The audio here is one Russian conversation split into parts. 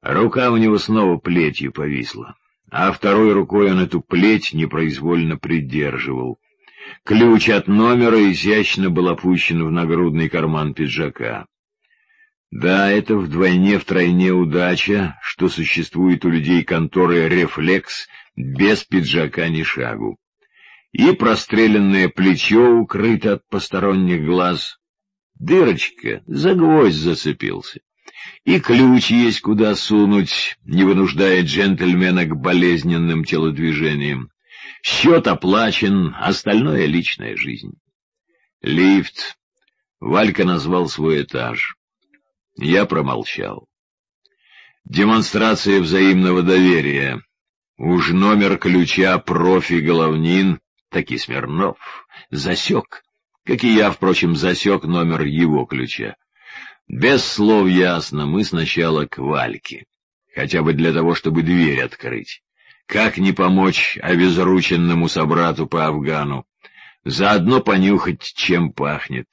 Рука у него снова плетью повисла, а второй рукой он эту плеть непроизвольно придерживал. Ключ от номера изящно был опущен в нагрудный карман пиджака. Да, это вдвойне-втройне удача, что существует у людей конторы рефлекс без пиджака ни шагу. И простреленное плечо укрыто от посторонних глаз. Дырочка, за гвоздь зацепился. И ключ есть куда сунуть, не вынуждая джентльмена к болезненным телодвижениям. Счет оплачен, остальное — личная жизнь. Лифт. Валька назвал свой этаж. Я промолчал. Демонстрация взаимного доверия. Уж номер ключа профи Головнин, таки Смирнов, засек, как и я, впрочем, засек номер его ключа. Без слов ясно, мы сначала к Вальке, хотя бы для того, чтобы дверь открыть. Как не помочь обезрученному собрату по Афгану? Заодно понюхать, чем пахнет.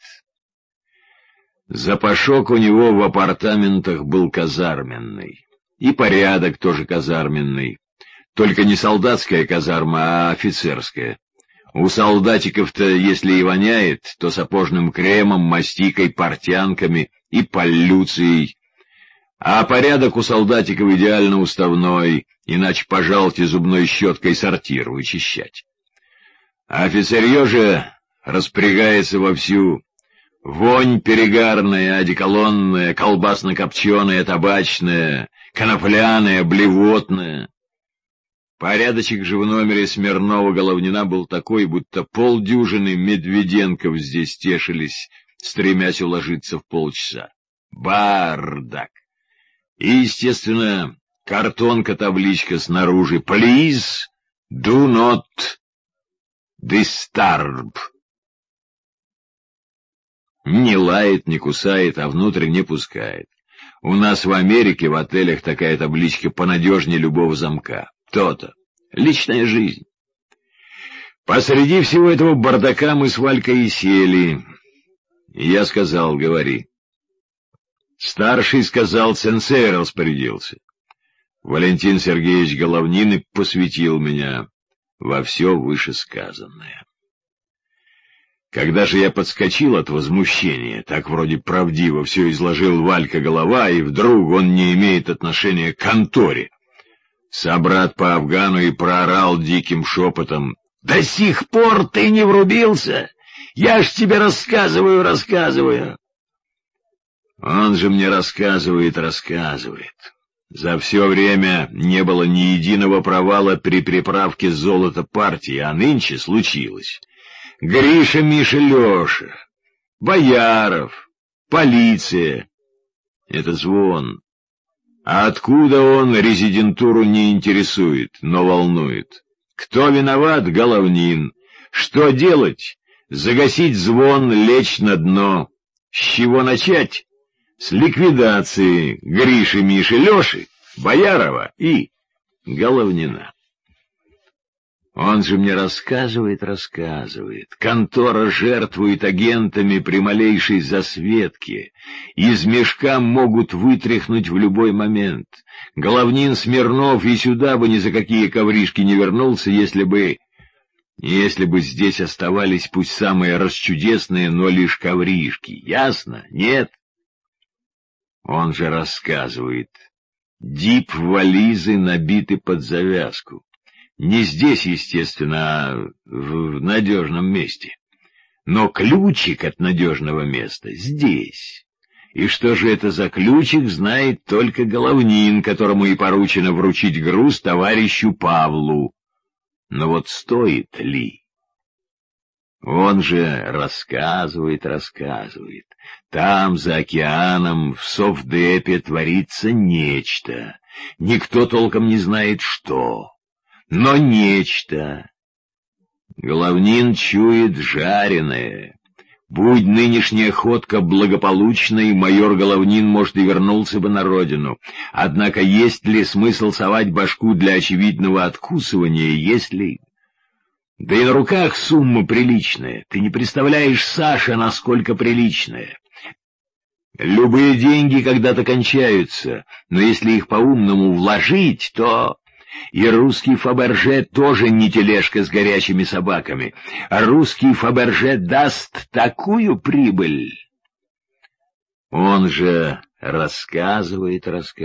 Запашок у него в апартаментах был казарменный. И порядок тоже казарменный. Только не солдатская казарма, а офицерская. У солдатиков-то, если и воняет, то сапожным кремом, мастикой, портянками и полюцией. А порядок у солдатиков идеально уставной, иначе, пожалуйте, зубной щеткой сортир вычищать. А офицерье же распрягается вовсю. Вонь перегарная, одеколонная, колбасно-копченая, табачная, конопляная, блевотная. Порядочек же в номере Смирнова-Головнина был такой, будто полдюжины Медведенков здесь тешились, стремясь уложиться в полчаса. Бардак! И, естественно, картонка-табличка снаружи «Please do not disturb». Не лает, не кусает, а внутрь не пускает. У нас в Америке в отелях такая табличка понадежнее любого замка. То-то. Личная жизнь. Посреди всего этого бардака мы с Валькой и сели. И я сказал: говори. Старший сказал: сенсей распорядился. Валентин Сергеевич Головнин и посвятил меня во все вышесказанное. Когда же я подскочил от возмущения, так вроде правдиво все изложил Валька Голова, и вдруг он не имеет отношения к конторе. Собрат по Афгану и проорал диким шепотом: «До сих пор ты не врубился? Я ж тебе рассказываю. Он же мне рассказывает. За все время не было ни единого провала при приправке золота партии, а нынче случилось. Гриша, Миша, Леша, Бояров, полиция. Это звон. А откуда он, резидентуру не интересует, но волнует. Кто виноват? Головнин. Что делать? Загасить звон, лечь на дно. С чего начать? С ликвидации Гриши, Миши, Леши, Боярова и Головнина. Он же мне рассказывает. Контора жертвует агентами при малейшей засветке. Из мешка могут вытряхнуть в любой момент. Головнин, Смирнов и сюда бы ни за какие ковришки не вернулся, если бы здесь оставались пусть самые расчудесные, но лишь ковришки. Ясно? Нет? Он же рассказывает. Дип-вализы набиты под завязку. Не здесь, естественно, а в надежном месте. Но ключик от надежного места здесь. И что же это за ключик, знает только Головнин, которому и поручено вручить груз товарищу Павлу. Но вот стоит ли? Он же рассказывает. Там, за океаном, в Совдепе творится нечто. Никто толком не знает, что. Но нечто. Головнин чует жареное. Будь нынешняя ходка благополучной, майор Головнин, может, и вернулся бы на родину. Однако есть ли смысл совать башку для очевидного откусывания, если... Да и на руках сумма приличная. Ты не представляешь, Саша, насколько приличная. Любые деньги когда-то кончаются, но если их по-умному вложить, то... И русский Фаберже тоже не тележка с горячими собаками. А русский Фаберже даст такую прибыль. Он же рассказывает.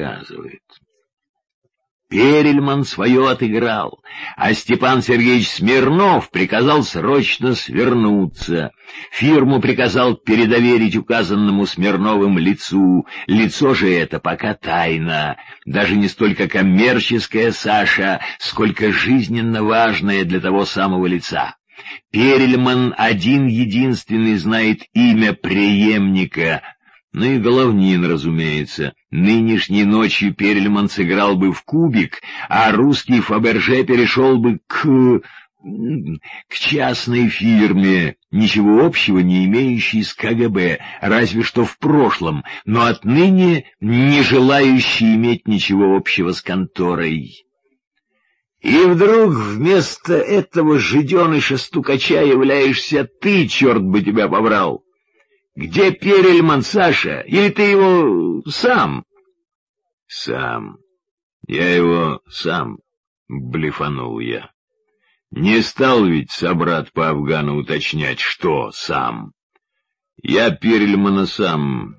Перельман свое отыграл, а Степан Сергеевич Смирнов приказал срочно свернуться. Фирму приказал передоверить указанному Смирновым лицу. Лицо же это пока тайна, даже не столько коммерческая, Саша, сколько жизненно важная для того самого лица. Перельман один-единственный знает имя преемника. Ну и Головнин, разумеется. Нынешней ночью Перельман сыграл бы в кубик, а русский Фаберже перешел бы к частной фирме, ничего общего не имеющей с КГБ, разве что в прошлом, но отныне не желающей иметь ничего общего с конторой. И вдруг вместо этого жиденыша-стукача являешься ты, черт бы тебя побрал! Где Перельман, Саша? Или ты его сам? Сам. Я его сам, блефанул я. Не стал ведь собрат по Афгану уточнять, что сам. Я Перельмана сам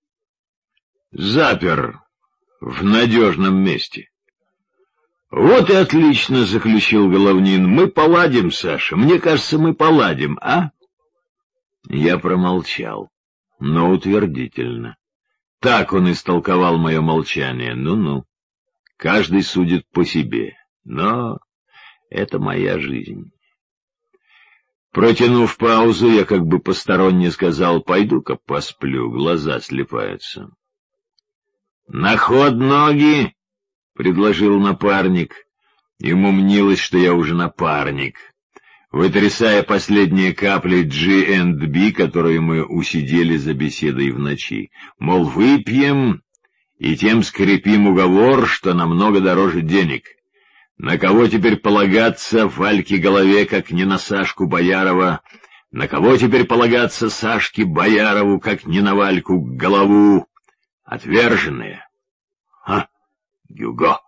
запер в надежном месте. Вот и отлично, заключил Головнин. Мы поладим, Саша. Мне кажется, мы поладим, а? Я промолчал, но утвердительно. Так он истолковал мое молчание. Ну-ну, каждый судит по себе, но это моя жизнь. Протянув паузу, я как бы посторонне сказал: пойду-ка посплю, глаза слипаются. — На ход ноги, — предложил напарник. Ему мнилось, что я уже напарник. Вытрясая последние капли G&B, которые мы усидели за беседой в ночи. Мол, выпьем и тем скрепим уговор, что намного дороже денег. На кого теперь полагаться Вальке Голове, как не на Сашку Боярова? На кого теперь полагаться Сашке Боярову, как не на Вальку Голову? Отверженные. Гюго.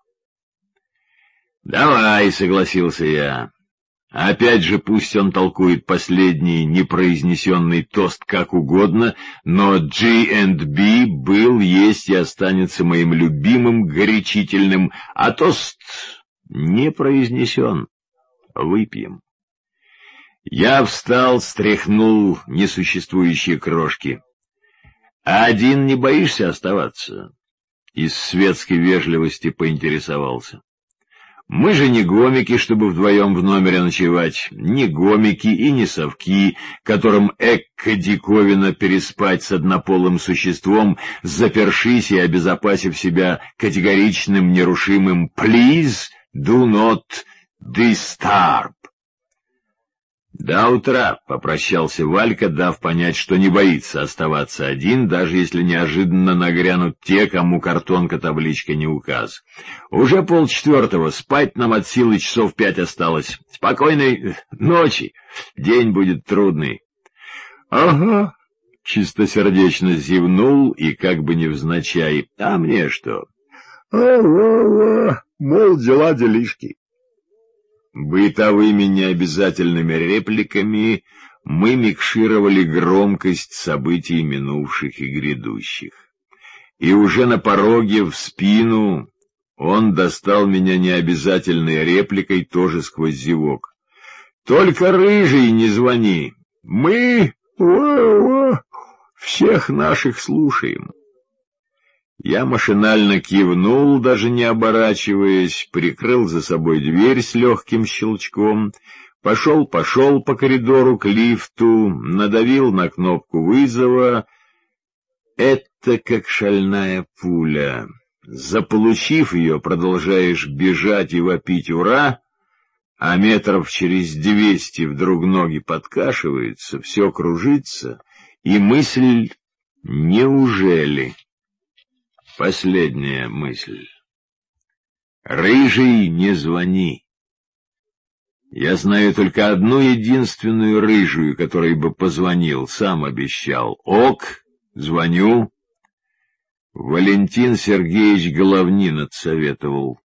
Давай, согласился я. Опять же, пусть он толкует последний непроизнесенный тост как угодно, но G&B был, есть и останется моим любимым горячительным, а тост не произнесен. Выпьем. Я встал, стряхнул несуществующие крошки. — А один не боишься оставаться? Из светской вежливости поинтересовался. Мы же не гомики, чтобы вдвоем в номере ночевать, не гомики и не совки, которым диковина переспать с однополым существом, запершись и обезопасив себя категоричным, нерушимым «Please do not disturb». «До утра», — попрощался Валька, дав понять, что не боится оставаться один, даже если неожиданно нагрянут те, кому картонка-табличка не указ. «Уже 3:30, спать нам от силы часов 5 осталось. Спокойной ночи, день будет трудный». «Ага», — чистосердечно зевнул и как бы невзначай. «А мне что?» «Ага, мол, дела-делишки». Бытовыми необязательными репликами мы микшировали громкость событий минувших и грядущих. И уже на пороге в спину он достал меня необязательной репликой тоже сквозь зевок. «Только рыжий не звони, мы всех наших слушаем». Я машинально кивнул, даже не оборачиваясь, прикрыл за собой дверь с легким щелчком, пошел по коридору к лифту, надавил на кнопку вызова. Это как шальная пуля. Заполучив ее, продолжаешь бежать и вопить «Ура!», а метров через 200 вдруг ноги подкашиваются, все кружится, и мысль «Неужели?» Последняя мысль. «Рыжий, не звони». Я знаю только одну единственную рыжую, которой бы позвонил, сам обещал. «Ок, звоню». Валентин Сергеевич Головнин отсоветовал.